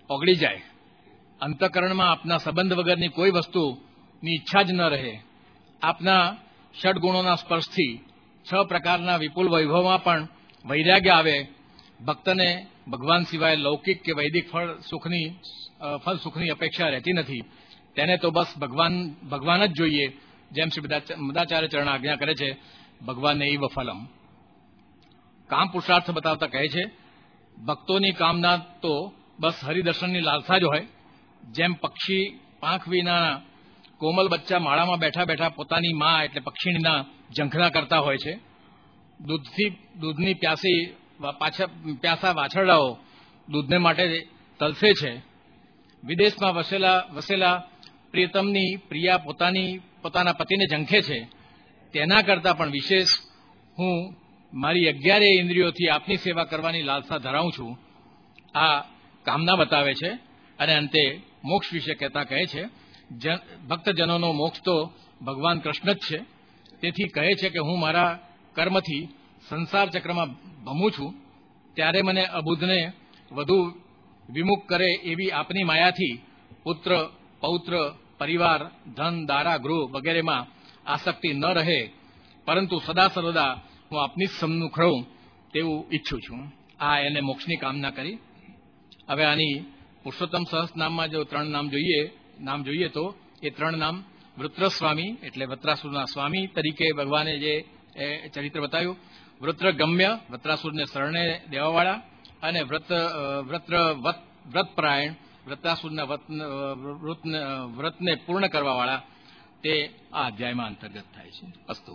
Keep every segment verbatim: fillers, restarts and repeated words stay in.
ઓગળી જાય, અંતઃકરણમાં આપના સંબંધ વગરની કોઈ વસ્તુની ઈચ્છા જ ન રહે, આપના ષડગુણોના સ્પર્શથી છ પ્રકારના વિપુલ વૈભવમાં પણ વૈરાગ્ય આવે, ભક્તને ભગવાન સિવાય લૌકિક કે વૈદિક ફળ સુખની ફળ સુખની અપેક્ષા રહેતી નથી, તેને તો બસ ભગવાન ભગવાન જ જોઈએ. જેમ શ્રી મદાચાર્ય ચરણ આજ્ઞા કરે છે, ભગવાનને ઈવ ફલમ. કામ પુરુષાર્થ બતાવતા કહે છે, ભક્તોની કામના તો બસ હરિદર્શનની લાલસા જ હોય. જેમ પક્ષી પાંખ વિના કોમલ બચ્ચા માળામાં બેઠા બેઠા પોતાની મા એટલે પક્ષીણીના ઝંખના કરતા હોય છે, દૂધથી દૂધની પ્યાસી પાછા પ્યાસા વાછરડાઓ દૂધને માટે તલસે છે, વિદેશમાં વસેલા વસેલા પ્રિયતમની પ્રિયા પોતાની પોતાના પતિને ઝંખે છે, તેના કરતાં પણ વિશેષ હું મારી અગિયારેય ઇન્દ્રિયોથી આપની સેવા કરવાની લાલસા ધરાવું છું. આ કામના બતાવે છે. અને અંતે મોક્ષ વિશે કહેતા કહે છે, ભક્તજનોનો મોક્ષ તો ભગવાન કૃષ્ણ જ છે. તેથી કહે છે કે હું મારા કર્મથી સંસાર ચક્રમાં ભમું છું, ત્યારે મને અબુધને વધુ વિમુખ કરે એવી આપની માયાથી પુત્ર પૌત્ર પરિવાર ધન દારા ગૃહ વગેરેમાં આસક્તિ ન રહે, પરંતુ સદા સર્વદા હું આપની જ સન્મુખ રહું તેવું ઈચ્છું છું. આ એને મોક્ષની કામના કરી. હવે આની પુરુષોત્તમ સહસ્ર નામમાં જો ત્રણ નામ જોઈએ નામ જોઈએ તો એ ત્રણ નામ વૃત્રસ્વામી એટલે વત્રાસુરના સ્વામી તરીકે ભગવાને જે ચરિત્ર બતાવ્યું, વૃત્રગમ્ય વત્રાસુરને શરણે દેવાવાળા, અને વ્રત વ્રત્ર વ્રતપરાયણ વૃત્રાસુરના વ્રતને પૂર્ણ કરવાવાળા, તે આ અધ્યાયમાં અંતર્ગત થાય છે. અસ્તુ.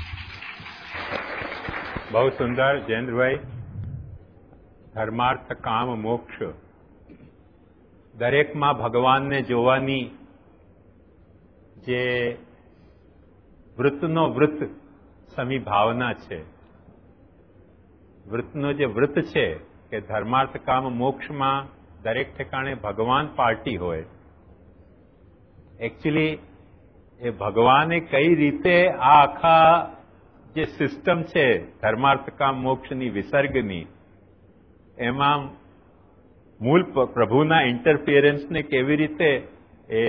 બહુ સુંદર જયેન્દ્રભાઈ. ધર્માર્થ કામ મોક્ષ, દરેકમાં ભગવાનને જોવાની જે વૃત્તનો વૃત્ત સમી ભાવના છે, વૃત્તનો જે વૃત્ત છે કે ધર્માર્થ કામ મોક્ષમાં દરેક ઠેકાણે ભગવાન પાર્ટી હોય. એકચ્યુઅલી એ ભગવાને કઈ રીતે આ આખા જે સિસ્ટમ છે ધર્માર્થ કામ મોક્ષની વિસર્ગની, એમાં મૂળ પ્રભુના ઇન્ટરફિયરન્સને કેવી રીતે એ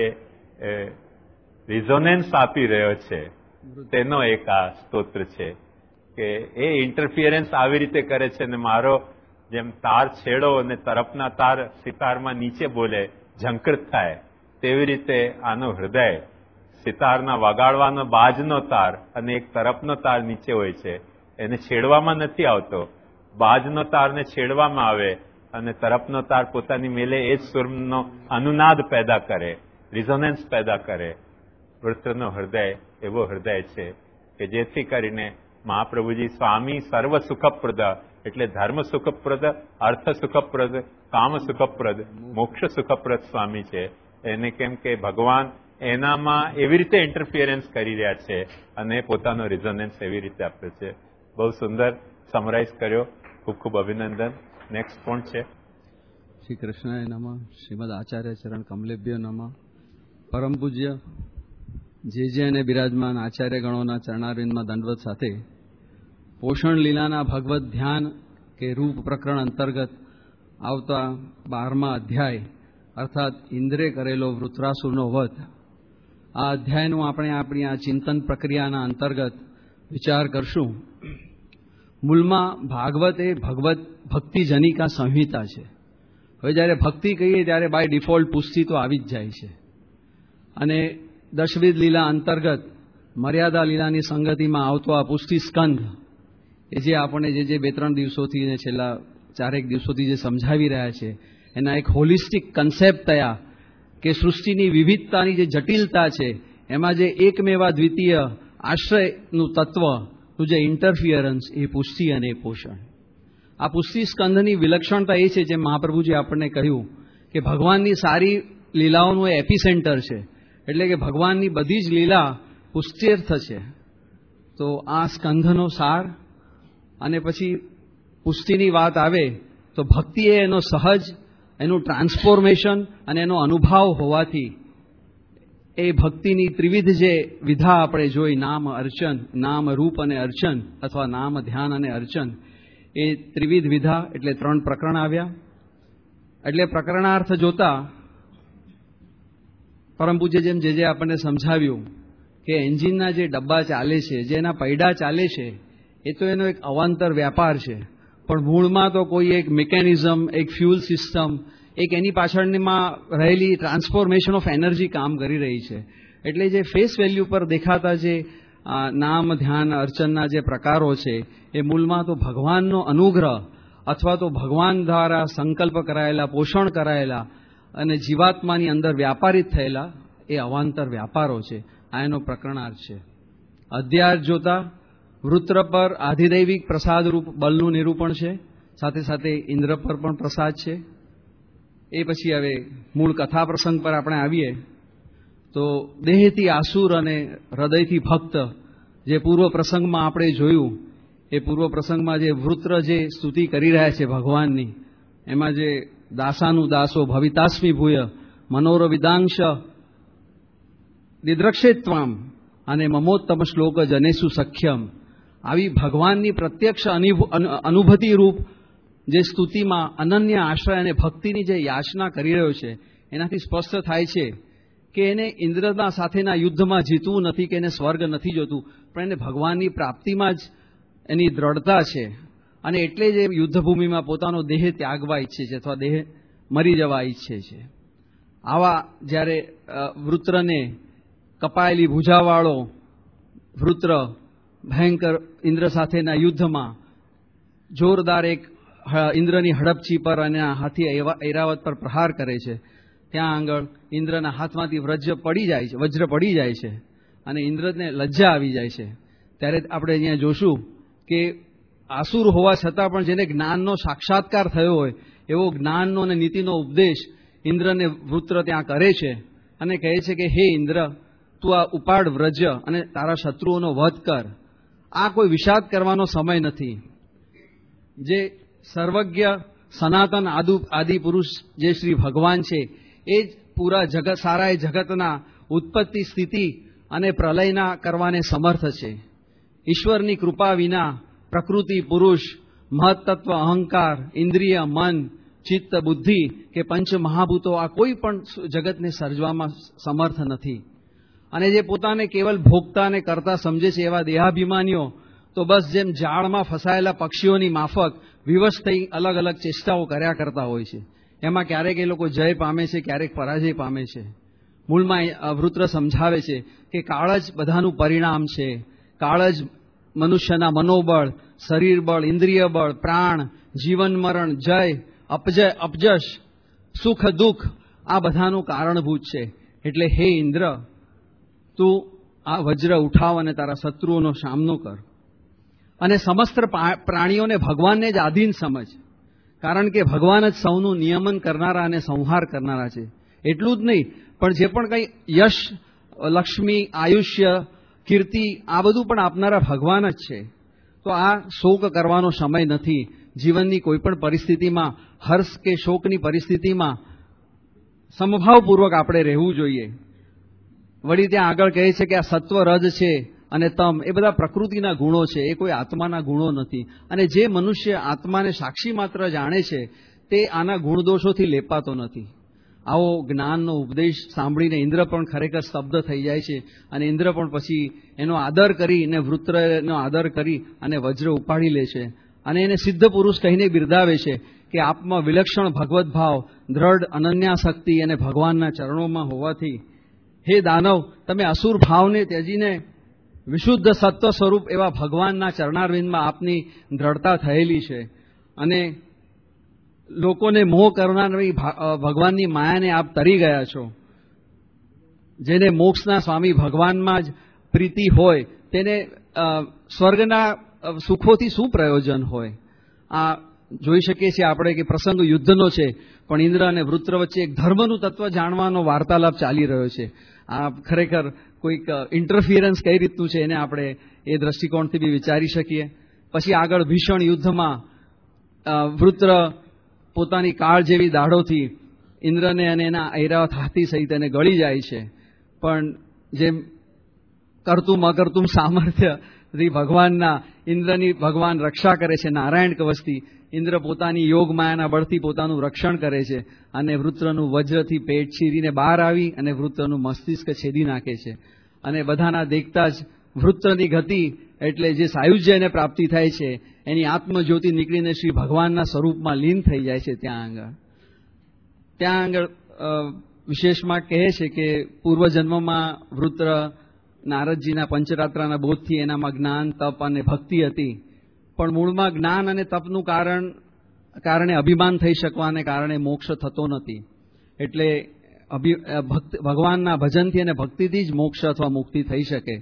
રિઝોનેન્સ આપી રહ્યો છે, તેનો એક આ સ્તોત્ર છે કે એ ઇન્ટરફિયરન્સ આવી રીતે કરે છે ને મારો જેમ તાર છેડો અને તરફના તાર સિતારમાં નીચે બોલે ઝંકૃત થાય, તેવી રીતે આનું હૃદય સિતારના વગાડવાનો બાજનો તાર અને એક તરફનો તાર નીચે હોય છે, એને છેડવામાં નથી આવતો. બાજનો તારને છેડવામાં આવે અને તરફનો તાર પોતાની મેલે એ જ સુરનો અનુનાદ પેદા કરે, રિઝોનન્સ પેદા કરે. વૃત્રનો હૃદય એવો હૃદય છે કે જેથી કરીને મહાપ્રભુજી સ્વામી સર્વ સુખપ્રદ એટલે ધર્મ સુખપ્રદ, અર્થ સુખપ્રદ, કામ સુખપ્રદ, મોક્ષ સુખપ્રદ સ્વામી છે. એને કેમ કે ભગવાન એનામાં એવી રીતે ઇન્ટરફિયરન્સ કરી રહ્યા છે અને પોતાનો રિઝોનન્સ એવી રીતે આપે છે. બહુ સુંદર સમરાઇઝ કર્યો. ખૂબ ખૂબ અભિનંદન. નેક્સ્ટ કોણ છે? શ્રી કૃષ્ણાય નમઃ. શ્રીમદ આચાર્ય ચરણ કમલેભ્યો નમઃ. પરમ પૂજ્ય જે જે અને બિરાજમાન આચાર્ય ગણોના ચરણારવિંદમાં દંડવત સાથે પોષણ લીલાના ભગવત ધ્યાન કે રૂપ પ્રકરણ અંતર્ગત આવતા બારમા અધ્યાય અર્થાત ઇન્દ્રે કરેલો વૃત્રાસુરનો વધ, આ અધ્યાયનું આપણે આપણી આ ચિંતન પ્રક્રિયાના અંતર્ગત વિચાર કરશું. મૂળમાં ભાગવત એ ભગવત ભક્તિજનિકા સંહિતા છે. હવે જ્યારે ભક્તિ કહીએ ત્યારે બાય ડિફોલ્ટ પુસ્તી તો આવી જ જાય છે, અને દશવિધ લીલા અંતર્ગત મર્યાદા લીલાની સંગતિમાં આવતો આ પુસ્તી સ્કંધ એ જે આપણે જે જે બે ત્રણ દિવસોથી ને છેલ્લા ચારેક દિવસોથી જે સમજાવી રહ્યા છે, એના એક હોલિસ્ટિક કન્સેપ્ટ થયા કે સૃષ્ટિની વિવિધતાની જે જટિલતા છે એમાં જે એકમેવા દ્વિતીય આશ્રયનું તત્વનું જે ઇન્ટરફિયરન્સ, એ પુષ્ટિ અને પોષણ. આ પુષ્ટિ સ્કંધની વિલક્ષણતા એ છે, જેમ મહાપ્રભુજી આપણને કહ્યું કે ભગવાનની સારી લીલાઓનું એ એપિસેન્ટર છે, એટલે કે ભગવાનની બધી જ લીલા પુષ્ટિર્થ છે. તો આ સ્કંધનો સાર, અને પછી પુષ્ટિની વાત આવે તો ભક્તિ એ એનો સહજ, એનું ટ્રાન્સફોર્મેશન અને એનો અનુભાવ હોવાથી એ ભક્તિની ત્રિવિધ જે વિધા આપણે જોઈ, નામ અર્ચન, નામ રૂપ અને અર્ચન, અથવા નામ ધ્યાન અને અર્ચન, એ ત્રિવિધ વિધા એટલે ત્રણ પ્રકરણ આવ્યા. એટલે પ્રકરણાર્થ જોતા પરમ પૂજ્ય જેમ જે જે આપણને સમજાવ્યું કે એન્જિનના જે ડબ્બા ચાલે છે, જેના પૈડા ચાલે છે, એ તો એનો એક અવાંતર વ્યાપાર છે, પણ મૂળમાં તો કોઈ એક મિકેનિઝમ, એક ફ્યુલ સિસ્ટમ, એક એની પાછળમાં રહેલી ટ્રાન્સફોર્મેશન ઓફ એનર્જી કામ કરી રહી છે. એટલે જે ફેસ વેલ્યુ પર દેખાતા જે નામ, ધ્યાન, અર્ચનના જે પ્રકારો છે, એ મૂળમાં તો ભગવાનનો અનુગ્રહ અથવા તો ભગવાન દ્વારા સંકલ્પ કરાયેલા, પોષણ કરાયેલા અને જીવાત્માની અંદર વ્યાપારિત થયેલા એ અવાંતર વ્યાપારો છે. આ એનો પ્રકરણાર્થ છે. અધ્યાર્થ જોતા વૃત્ર પર આધિદૈવિક પ્રસાદરૂપ બલનું નિરૂપણ છે, સાથે સાથે ઇન્દ્ર પર પણ પ્રસાદ છે. એ પછી હવે મૂળ કથા પ્રસંગ પર આપણે આવીએ તો દેહથી આસુર અને હૃદયથી ભક્ત, જે પૂર્વ પ્રસંગમાં આપણે જોયું, એ પૂર્વ પ્રસંગમાં જે વૃત્ર જે સ્તુતિ કરી રહ્યા છે ભગવાનની, એમાં જે દાસાનું દાસો ભવિતાસ્મી ભૂય મનોર વિદાંશ દિદ્રક્ષેત્વામ અને મમોત્તમ શ્લોક જનેસુ સખ્યમ, આવી ભગવાનની પ્રત્યક્ષ અનુભૂતિ રૂપ જે સ્તુતિમાં અનન્ય આશ્રય અને ભક્તિની જે યાચના કરી રહ્યો છે, એનાથી સ્પષ્ટ થાય છે કે એને ઇન્દ્રના સાથેના યુદ્ધમાં જીતવું નથી, કે એને સ્વર્ગ નથી જોતું, પણ એને ભગવાનની પ્રાપ્તિમાં જ એની દ્રઢતા છે. અને એટલે જ એ યુદ્ધભૂમિમાં પોતાનો દેહ ત્યાગવા ઈચ્છે છે અથવા દેહ મરી જવા ઈચ્છે છે. આવા જ્યારે વૃત્રને કપાયેલી ભુજાવાળો વૃત્ર ભયંકર ઇન્દ્ર સાથેના યુદ્ધમાં જોરદાર એક ઇન્દ્રની હડપચી પર અને હાથી ઐરાવત પર પ્રહાર કરે છે, ત્યાં આગળ ઇન્દ્રના હાથમાંથી વજ્ર પડી જાય છે વજ્ર પડી જાય છે અને ઇન્દ્રને લજ્જા આવી જાય છે. ત્યારે આપણે અહીંયા જોશું કે આસુર હોવા છતાં પણ જેને જ્ઞાનનો સાક્ષાત્કાર થયો હોય એવો જ્ઞાનનો અને નીતિનો ઉપદેશ ઇન્દ્રને વૃત્ર ત્યાં કરે છે અને કહે છે કે હે ઇન્દ્ર, તું આ ઉપાડ વ્રજ અને તારા શત્રુઓનો વધ કર. આ કોઈ વિષાદ કરવાનો સમય નથી. જે સર્વજ્ઞ સનાતન આદુ આદિ પુરુષ જે શ્રી ભગવાન છે, એ જ પૂરા જગત સારા એ જગતના ઉત્પત્તિ, સ્થિતિ અને પ્રલયના કરવાને સમર્થ છે. ઈશ્વરની કૃપા વિના પ્રકૃતિ, પુરુષ, મહત્તત્વ, અહંકાર, ઇન્દ્રિય, મન, ચિત્ત, બુદ્ધિ કે પંચ મહાભૂતો આ કોઈ પણ જગતને સર્જવામાં સમર્થ નથી. અને જે પોતાને કેવલ ભોગતા અને કરતા સમજે છે એવા દેહાભિમાનીઓ તો બસ જેમ જાળમાં ફસાયેલા પક્ષીઓની માફક વિવશ થઈ અલગ અલગ ચેષ્ટાઓ કર્યા કરતા હોય છે. એમાં ક્યારેક એ લોકો જય પામે છે, ક્યારેક પરાજય પામે છે. મૂળમાં વૃત્ર સમજાવે છે કે કાળ જ બધાનું પરિણામ છે. કાળ જ મનુષ્યના મનોબળ, શરીર બળ, ઇન્દ્રિય બળ, પ્રાણ, જીવન મરણ, જય અપજય, અપજશ, સુખ દુઃખ આ બધાનું કારણભૂત છે. એટલે હે ઇન્દ્ર, તું આ વજ્ર ઉઠાવ અને તારા શત્રુઓનો સામનો કર અને સમસ્ત પ્રાણીઓને ભગવાનને જ આધીન સમજ, કારણ કે ભગવાન જ સૌનું નિયમન કરનારા અને સંહાર કરનારા છે. એટલું જ નહીં, પણ જે પણ કંઈ યશ, લક્ષ્મી, આયુષ્ય, કીર્તિ આ બધું પણ આપનારા ભગવાન જ છે. તો આ શોક કરવાનો સમય નથી. જીવનની કોઈ પણ પરિસ્થિતિમાં, હર્ષ કે શોકની પરિસ્થિતિમાં સમભાવપૂર્વક આપણે રહેવું જોઈએ. વળી ત્યાં આગળ કહે છે કે આ સત્વ, રજ છે અને તમ એ બધા પ્રકૃતિના ગુણો છે, એ કોઈ આત્માના ગુણો નથી. અને જે મનુષ્ય આત્માને સાક્ષી માત્ર જાણે છે તે આના ગુણદોષોથી લેપાતો નથી. આવો જ્ઞાનનો ઉપદેશ સાંભળીને ઇન્દ્ર પણ ખરેખર સ્તબ્ધ થઈ જાય છે અને ઇન્દ્ર પણ પછી એનો આદર કરીને, વૃત્રનો આદર કરી અને વજ્ર ઉપાડી લે છે અને એને સિદ્ધ પુરુષ કહીને બિરદાવે છે કે આપમાં વિલક્ષણ ભગવત ભાવ, દ્રઢ અનન્યાશક્તિ અને ભગવાનના ચરણોમાં હોવાથી હે દાનવ, તમે અસુર ભાવને ત્યજીને વિશુદ્ધ સત્વ સ્વરૂપ એવા ભગવાનના ચરણારવિંદમાં આપની દ્રઢતા થયેલી છે અને લોકોને મોહ કરનારી ભગવાનની માયાને આપ તરી ગયા છો. જેને મોક્ષના સ્વામી ભગવાનમાં જ પ્રીતિ હોય તેને સ્વર્ગના સુખોથી શું પ્રયોજન હોય? આ જોઈ શકીએ છીએ આપણે કે પ્રસંગ યુદ્ધનો છે, પણ ઇન્દ્ર અને વૃત્ર વચ્ચે એક ધર્મનું તત્વ જાણવાનો વાર્તાલાપ ચાલી રહ્યો છે. આ ખરેખર કોઈક ઇન્ટરફિયરન્સ કઈ રીતનું છે એને આપણે એ દ્રષ્ટિકોણથી બી વિચારી શકીએ. પછી આગળ ભીષણ યુદ્ધમાં વૃત્ર પોતાની કાળ જેવી દાઢોથી ઇન્દ્રને અને એના ઐરાવત હાથી સહિત એને ગળી જાય છે, પણ જેમ કરતું અકર્તું સામર્થ્ય ભગવાનના ઇન્દ્રની ભગવાન રક્ષા કરે છે નારાયણ કવચથી. ઇન્દ્ર પોતાની યોગ માયાના બળથી પોતાનું રક્ષણ કરે છે અને વૃત્રનું વજ્રથી પેટ ચીરીને બહાર આવી અને વૃત્રનું મસ્તિષ્ક છેદી નાખે છે. અને બધાના દેખતા જ વૃત્રની ગતિ એટલે જે સાયુજ્ય એને પ્રાપ્તિ થાય છે એની આત્મજ્યોતિ નીકળીને શ્રી ભગવાનના સ્વરૂપમાં લીન થઈ જાય છે. ત્યાં આગળ ત્યાં આગળ વિશેષમાં કહે છે કે પૂર્વજન્મમાં વૃત્ર નારદજીના પંચરાત્રાના બોધથી એનામાં જ્ઞાન, તપ અને ભક્તિ હતી. પણ મૂળમાં જ્ઞાન અને તપનું કારણ કારણે અભિમાન થઈ શકવાને કારણે મોક્ષ થતો નથી. એટલે ભગવાનના ભજનથી અને ભક્તિથી જ મોક્ષ અથવા મુક્તિ થઈ શકે.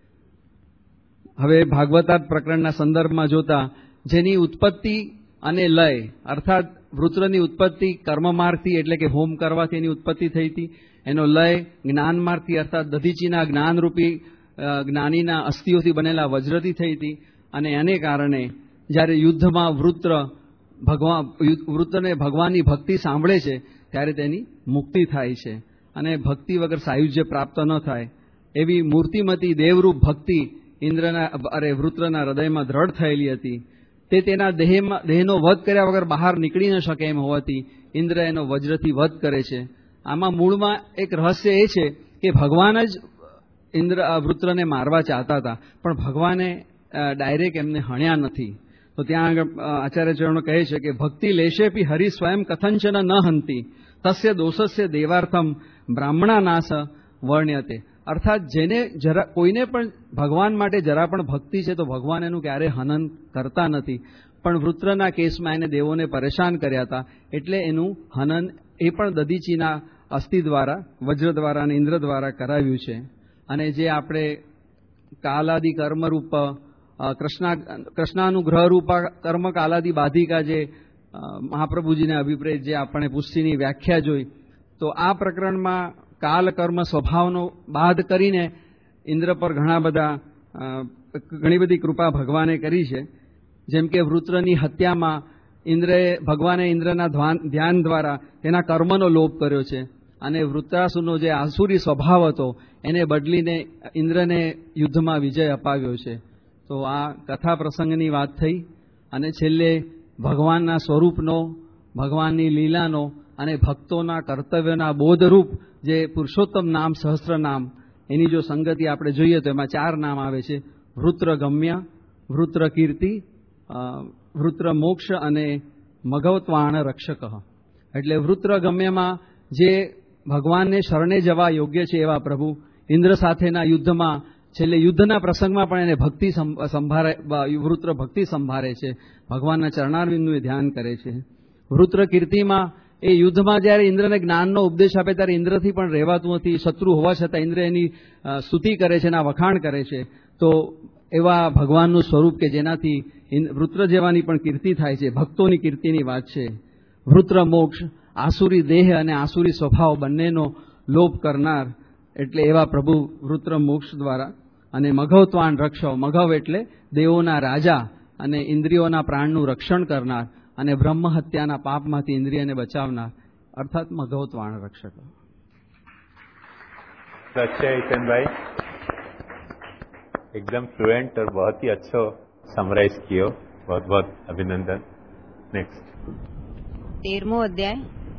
હવે ભાગવતાર્થ પ્રકરણના સંદર્ભમાં જોતા જેની ઉત્પત્તિ અને લય અર્થાત વૃત્રની ઉત્પત્તિ કર્મમાર્ગથી એટલે કે હોમ કરવાથી એની ઉત્પત્તિ થઈ હતી. એનો લય જ્ઞાનમાર્ગથી અર્થાત દધીચીના જ્ઞાનરૂપી જ્ઞાનીના અસ્થિઓથી બનેલા વજ્રથી થઈ હતી. અને એને કારણે જ્યારે યુદ્ધમાં વૃત્ર ભગવાન વૃત્રને ભગવાનની ભક્તિ સાંભળે છે ત્યારે તેની મુક્તિ થાય છે અને ભક્તિ વગર સાયુજ્ય પ્રાપ્ત ન થાય. એવી મૂર્તિમતી દેવરૂપ ભક્તિ ઇન્દ્રના અરે વૃત્રના હૃદયમાં દ્રઢ થયેલી હતી. તે તેના દેહમાં દેહનો વધ કર્યા વગર બહાર નીકળી ન શકે એમ હોવાથી ઇન્દ્ર એનો વજ્રથી વધ કરે છે. આમાં મૂળમાં એક રહસ્ય એ છે કે ભગવાન જ ઇન્દ્ર વૃત્રને મારવા ચાહતા હતા પણ ભગવાને ડાયરેક્ટ એમને હણ્યા નથી. તો ત્યાં આગળ આચાર્ય ચરણો કહે છે કે ભક્તિ લેશેપી હરિ સ્વયં કથંચન ન હંતી તસ્ય દોષસ્ય દેવાર્થમ બ્રાહ્મણા નાશ વર્ણ્યતે. અર્થાત જેને જરા કોઈને પણ ભગવાન માટે જરા પણ ભક્તિ છે તો ભગવાન એનું ક્યારે હનન કરતા નથી. પણ વૃત્રના કેસમાં એને દેવોને પરેશાન કર્યા હતા એટલે એનું હનન એ પણ દધીચીના અસ્થિ દ્વારા વજ્ર દ્વારા અને ઇન્દ્ર દ્વારા કરાવ્યું છે. અને જે આપણે કાલાદિ કર્મરૂપ કૃષ્ણા કૃષ્ણાનુગ્રહરૂપા કર્મ કાલાદિ બાધિકા જે મહાપ્રભુજીને અભિપ્રેત જે આપણે પુષ્ટિની વ્યાખ્યા જોઈ તો આ પ્રકરણમાં કાલ કર્મ સ્વભાવનો બાદ કરીને ઇન્દ્ર પર ઘણા બધા ઘણી બધી કૃપા ભગવાને કરી છે. જેમ કે વૃત્રની હત્યામાં ઇન્દ્રએ ભગવાને ઇન્દ્રના ધ્યાન દ્વારા તેના કર્મનો લોપ કર્યો છે અને વૃત્રાસુરનો જે આસુરી સ્વભાવ હતો એને બદલીને ઇન્દ્રને યુદ્ધમાં વિજય અપાવ્યો છે. તો આ કથા પ્રસંગની વાત થઈ અને છેલ્લે ભગવાનના સ્વરૂપનો, ભગવાનની લીલાનો અને ભક્તોના કર્તવ્યના બોધરૂપ જે પુરુષોત્તમ નામ સહસ્ત્ર નામ એની જો સંગતિ આપણે જોઈએ તો એમાં ચાર નામ આવે છે: વૃત્ર ગમ્ય, વૃત્ર કીર્તિ, વૃત્ર મોક્ષ અને મઘવત્વાણ રક્ષક. એટલે વૃત્ર ગમ્યમાં જે ભગવાનને શરણે જવા યોગ્ય છે એવા પ્રભુ ઇન્દ્ર સાથેના યુદ્ધમાં છેલ્લે યુદ્ધના પ્રસંગમાં પણ એને ભક્તિ સંભાળે, વૃત્ર ભક્તિ સંભાળે છે, ભગવાનના ચરણારવિંદનું ધ્યાન કરે છે. વૃત્ર કીર્તિમાં એ યુદ્ધમાં જ્યારે ઇન્દ્રને જ્ઞાનનો ઉપદેશ આપે ત્યારે ઇન્દ્રથી પણ રહેવાતું નથી. શત્રુ હોવા છતાં ઇન્દ્ર એની સ્તુતિ કરે છે, એના વખાણ કરે છે. તો એવા ભગવાનનું સ્વરૂપ કે જેનાથી વૃત્ર જેવાની પણ કીર્તિ થાય છે, ભક્તોની કીર્તિની વાત છે. વૃત્ર મોક્ષ, આસુરી દેહ અને આસુરી સ્વભાવ બંનેનો લોપ કરનાર એટલે એવા પ્રભુ વૃત્ર મોક્ષ દ્વારા. અને મઘવત્વાન રક્ષો, મઘવ એટલે દેવોના રાજા અને ઇન્દ્રિયોના પ્રાણનું રક્ષણ કરનાર અને બ્રહ્મ હત્યાના પાપમાંથી ઇન્દ્રિયને બચાવનાર અર્થાત મઘવત્વાણ રક્ષક. अच्छा ईशन भाई, एकदम फ्लुएंट और बहुत ही अच्छो समराइज कियो, बहुत बहुत अभिनंदन. नेक्स्ट तेरमो अध्याय,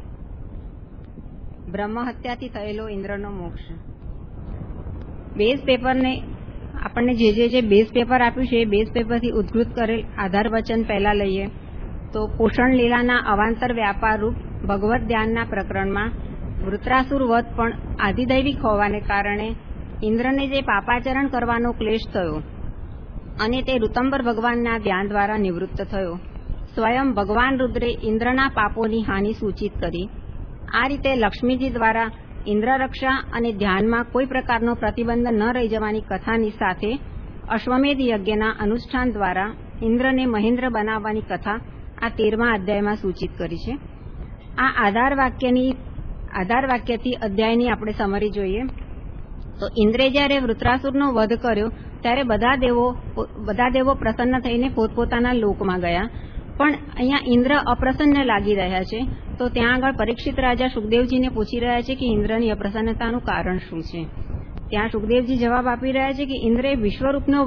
બ્રહ્મ હત્યાથી થયેલો ઇન્દ્રનો મોક્ષ. બેઝ પેપરને આપણને જે જે જે બેઝ પેપર આપ્યું છે એ બેઝ પેપરથી ઉદ્ધૃત કરેલ આધાર વચન પહેલા લઈએ તો પોષણ લીલાના અવાંતર વ્યાપાર રૂપ ભગવત ધ્યાનના પ્રકરણમાં વૃત્રાસુર વધ પણ આધિદૈવિક હોવાને કારણે ઇન્દ્રને જે પાપાચરણ કરવાનો ક્લેશ થયો અને તે ઋતંબર ભગવાનના ધ્યાન દ્વારા નિવૃત્ત થયો. સ્વયં ભગવાન રુદ્રે ઇન્દ્રના પાપોની હાનિ સૂચિત કરી. આ રીતે લક્ષ્મીજી દ્વારા ઇન્દ્ર રક્ષા અને ધ્યાનમાં કોઈ પ્રકારનો પ્રતિબંધ ન રહી જવાની કથાની સાથે અશ્વમેધ યજ્ઞના અનુષ્ઠાન દ્વારા ઇન્દ્રને મહેન્દ્ર બનાવવાની કથા આ તેરમા અધ્યાયમાં સૂચિત કરી છે. આ આધાર વાક્યની આધાર વાક્યથી અધ્યાયની આપણે સમરી જોઈએ તો ઇન્દ્રે જ્યારે વૃત્રાસુરનો વધ કર્યો ત્યારે બધા દેવો બધા દેવો પ્રસન્ન થઈને પોતપોતાના લોકમાં ગયા. પણ અહીંયા ઇન્દ્ર અપ્રસન્ન લાગી રહ્યા છે. તો ત્યાં આગળ પરીક્ષિત રાજા સુખદેવજીને પૂછી રહ્યા છે કે ઇન્દ્રની અપ્રસન્નતાનું કારણ શું છે. ત્યાં સુખદેવજી જવાબ આપી રહ્યા છે કે ઇન્દ્રે વિશ્વરૂપનો